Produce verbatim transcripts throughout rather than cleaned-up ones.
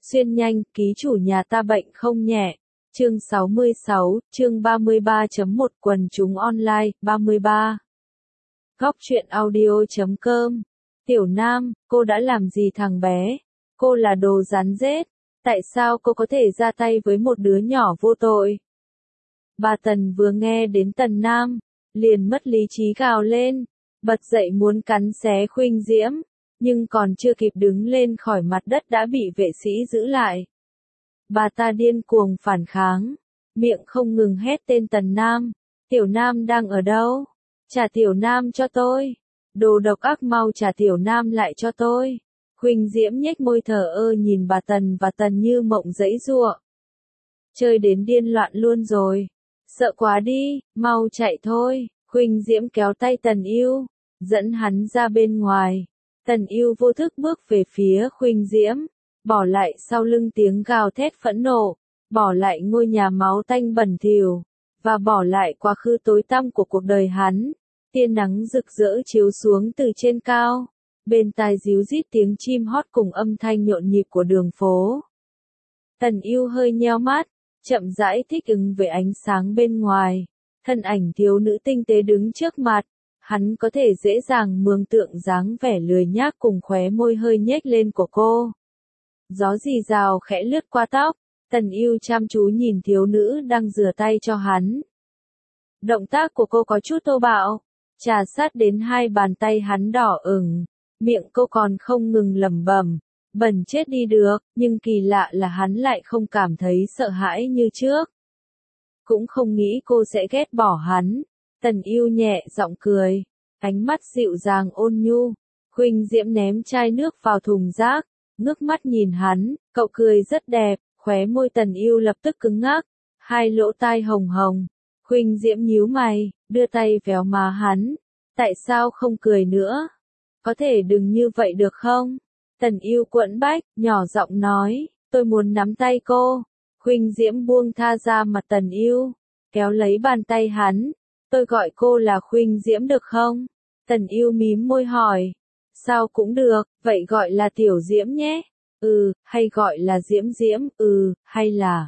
Xuyên nhanh, ký chủ nhà ta bệnh không nhẹ. Chương sáu mươi sáu, chương ba mươi ba chấm một quần chúng online, ba mươi ba. Góc truyện audio chấm com. Tiểu Nam, cô đã làm gì thằng bé? Cô là đồ rắn rết. Tại sao cô có thể ra tay với một đứa nhỏ vô tội? Bà Tần vừa nghe đến Tần Nam, liền mất lý trí gào lên, bật dậy muốn cắn xé Khuynh Diễm, nhưng còn chưa kịp đứng lên khỏi mặt đất đã bị vệ sĩ giữ lại. Bà ta điên cuồng phản kháng, miệng không ngừng hét tên Tần Nam, Tiểu Nam đang ở đâu? Trả Tiểu Nam cho tôi. Đồ độc ác, mau trả Tiểu Nam lại cho tôi. Khuynh Diễm nhếch môi thờ ơ nhìn bà Tần và Tần Như Mộng giãy giụa. Chơi đến điên loạn luôn rồi. Sợ quá đi, mau chạy thôi. Khuynh Diễm kéo tay Tần Yêu, dẫn hắn ra bên ngoài. Tần Yêu vô thức bước về phía Khuynh Diễm, bỏ lại sau lưng tiếng gào thét phẫn nộ, bỏ lại ngôi nhà máu tanh bẩn thỉu, và bỏ lại quá khứ tối tăm của cuộc đời hắn. Tia nắng rực rỡ chiếu xuống từ trên cao, bên tai ríu rít tiếng chim hót cùng âm thanh nhộn nhịp của đường phố. Tần Yêu hơi nheo mắt, chậm rãi thích ứng với ánh sáng bên ngoài. Thân ảnh thiếu nữ tinh tế đứng trước mặt, hắn có thể dễ dàng mường tượng dáng vẻ lười nhác cùng khóe môi hơi nhếch lên của cô. Gió rì rào khẽ lướt qua tóc, Tần Yêu chăm chú nhìn thiếu nữ đang rửa tay cho hắn. Động tác của cô có chút thô bạo, trà sát đến hai bàn tay hắn đỏ ửng, miệng cô còn không ngừng lẩm bẩm, bẩn chết đi được, nhưng kỳ lạ là hắn lại không cảm thấy sợ hãi như trước. Cũng không nghĩ cô sẽ ghét bỏ hắn. Tần Yêu nhẹ giọng cười, ánh mắt dịu dàng ôn nhu. Khuynh Diễm ném chai nước vào thùng rác, ngước mắt nhìn hắn, cậu cười rất đẹp, khóe môi Tần Yêu lập tức cứng ngắc, hai lỗ tai hồng hồng. Khuynh Diễm nhíu mày, đưa tay véo má hắn, tại sao không cười nữa? Có thể đừng như vậy được không? Tần Yêu quẫn bách, nhỏ giọng nói, tôi muốn nắm tay cô. Khuynh Diễm buông tha ra mặt Tần Yêu, kéo lấy bàn tay hắn, tôi gọi cô là Khuynh Diễm được không? Tần Yêu mím môi hỏi, sao cũng được, vậy gọi là Tiểu Diễm nhé, ừ, hay gọi là Diễm Diễm, ừ, hay là...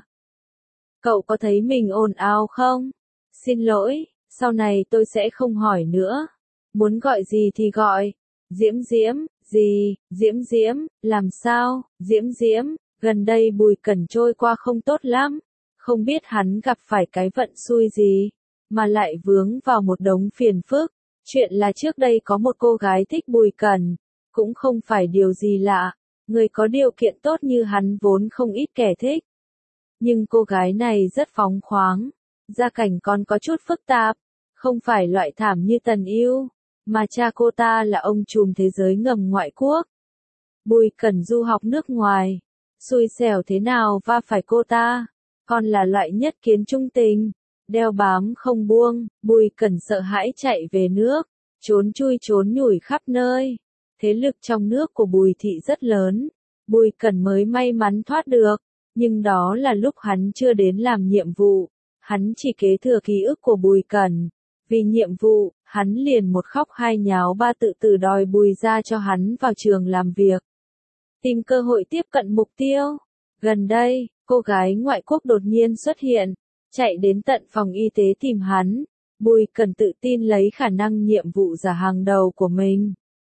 Cậu có thấy mình ồn ào không? Xin lỗi, sau này tôi sẽ không hỏi nữa, muốn gọi gì thì gọi, Diễm Diễm, gì, Diễm Diễm, làm sao, Diễm Diễm. Gần đây Bùi Cẩn trôi qua không tốt lắm, không biết hắn gặp phải cái vận xui gì, mà lại vướng vào một đống phiền phức. Chuyện là trước đây có một cô gái thích Bùi Cẩn, cũng không phải điều gì lạ, người có điều kiện tốt như hắn vốn không ít kẻ thích. Nhưng cô gái này rất phóng khoáng, gia cảnh còn có chút phức tạp, không phải loại thảm như Tần Yêu, mà cha cô ta là ông trùm thế giới ngầm ngoại quốc. Bùi Cẩn du học nước ngoài. Xui xẻo thế nào va phải cô ta, còn là loại nhất kiến trung tình, đeo bám không buông. Bùi Cẩn sợ hãi chạy về nước, trốn chui trốn nhủi khắp nơi. Thế lực trong nước của Bùi thị rất lớn, Bùi Cẩn mới may mắn thoát được, nhưng đó là lúc hắn chưa đến làm nhiệm vụ, hắn chỉ kế thừa ký ức của Bùi Cẩn. Vì nhiệm vụ, hắn liền một khóc hai nháo ba tự tử đòi Bùi ra cho hắn vào trường làm việc. Tìm cơ hội tiếp cận mục tiêu. Gần đây, cô gái ngoại quốc đột nhiên xuất hiện, chạy đến tận phòng y tế tìm hắn. Bùi Cẩn tự tin lấy khả năng nhiệm vụ giả hàng đầu của mình.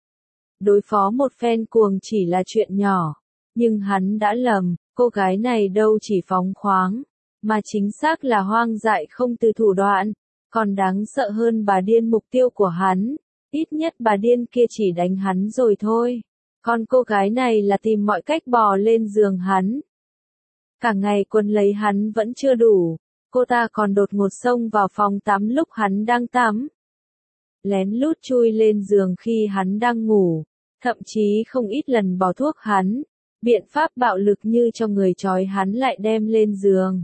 Đối phó một phen cuồng chỉ là chuyện nhỏ, nhưng hắn đã lầm, cô gái này đâu chỉ phóng khoáng, mà chính xác là hoang dại không từ thủ đoạn, còn đáng sợ hơn bà điên mục tiêu của hắn. Ít nhất bà điên kia chỉ đánh hắn rồi thôi. Còn cô gái này là tìm mọi cách bò lên giường hắn. Cả ngày quấn lấy hắn vẫn chưa đủ, cô ta còn đột ngột xông vào phòng tắm lúc hắn đang tắm. Lén lút chui lên giường khi hắn đang ngủ, thậm chí không ít lần bỏ thuốc hắn, biện pháp bạo lực như cho người trói hắn lại đem lên giường.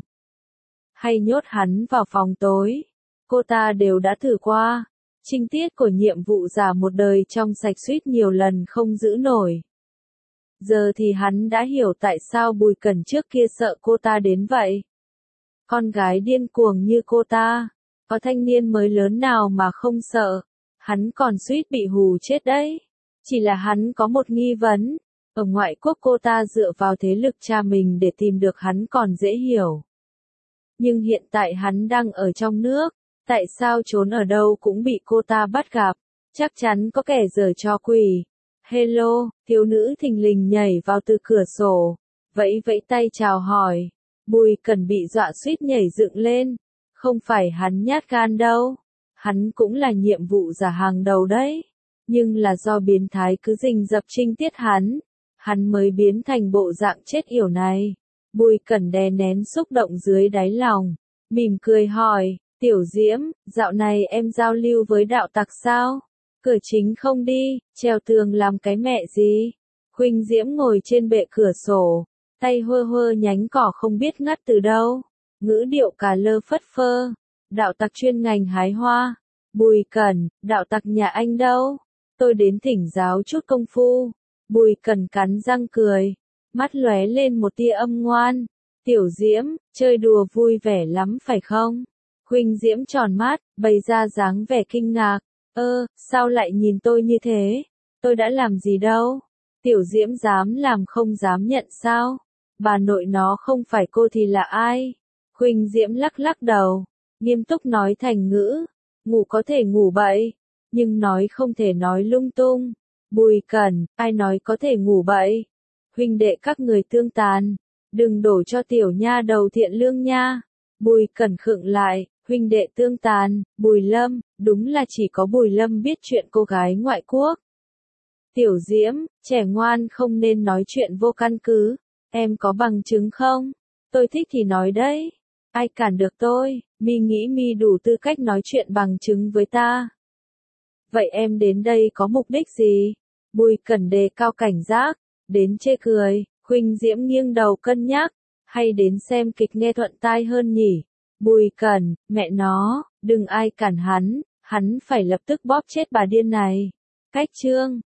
Hay nhốt hắn vào phòng tối, cô ta đều đã thử qua. Trinh tiết của nhiệm vụ giả một đời trong sạch suýt nhiều lần không giữ nổi. Giờ thì hắn đã hiểu tại sao Bùi Cẩn trước kia sợ cô ta đến vậy. Con gái điên cuồng như cô ta, có thanh niên mới lớn nào mà không sợ, hắn còn suýt bị hù chết đấy. Chỉ là hắn có một nghi vấn, Ở ngoại quốc cô ta dựa vào thế lực cha mình để tìm được hắn còn dễ hiểu. Nhưng hiện tại hắn đang ở trong nước, tại sao trốn ở đâu cũng bị cô ta bắt gặp, chắc chắn có kẻ giở trò quỷ. Hello, thiếu nữ thình lình nhảy vào từ cửa sổ, vẫy vẫy tay chào hỏi. Bùi Cẩn bị dọa suýt nhảy dựng lên, không phải hắn nhát gan đâu, hắn cũng là nhiệm vụ giả hàng đầu đấy, nhưng là do biến thái cứ rình rập trinh tiết hắn, hắn mới biến thành bộ dạng chết yểu này. Bùi Cẩn đè nén xúc động dưới đáy lòng, mỉm cười hỏi, Tiểu Diễm, dạo này em giao lưu với đạo tặc sao? Cửa chính không đi, treo tường làm cái mẹ gì? Khuynh Diễm ngồi trên bệ cửa sổ, tay hơ hơ nhánh cỏ không biết ngắt từ đâu, ngữ điệu cà lơ phất phơ. Đạo tặc chuyên ngành hái hoa. Bùi Cẩn, đạo tặc nhà anh đâu? Tôi đến thỉnh giáo chút công phu. Bùi Cẩn cắn răng cười, mắt lóe lên một tia âm ngoan. Tiểu Diễm, chơi đùa vui vẻ lắm phải không? Khuynh Diễm tròn mắt, bày ra dáng vẻ kinh ngạc. Ơ, sao lại nhìn tôi như thế? Tôi đã làm gì đâu? Tiểu Diễm dám làm không dám nhận sao? Bà nội nó không phải cô thì là ai? Khuynh Diễm lắc lắc đầu, nghiêm túc nói thành ngữ. Ngủ có thể ngủ bậy, nhưng nói không thể nói lung tung. Bùi Cẩn, ai nói có thể ngủ bậy? Huynh đệ các người tương tàn, đừng đổ cho tiểu nha đầu thiện lương nha. Bùi Cẩn khựng lại, huynh đệ tương tàn, Bùi Lâm, đúng là chỉ có Bùi Lâm biết chuyện cô gái ngoại quốc. Tiểu Diễm, trẻ ngoan không nên nói chuyện vô căn cứ, em có bằng chứng không? Tôi thích thì nói đấy, ai cản được tôi, mi nghĩ mi đủ tư cách nói chuyện bằng chứng với ta. Vậy em đến đây có mục đích gì? Bùi Cẩn đề cao cảnh giác, đến chê cười. Khuynh Diễm nghiêng đầu cân nhắc, hay đến xem kịch nghe thuận tai hơn nhỉ? Bùi Cẩn, mẹ nó, đừng ai cản hắn, hắn phải lập tức bóp chết bà điên này. Cách chương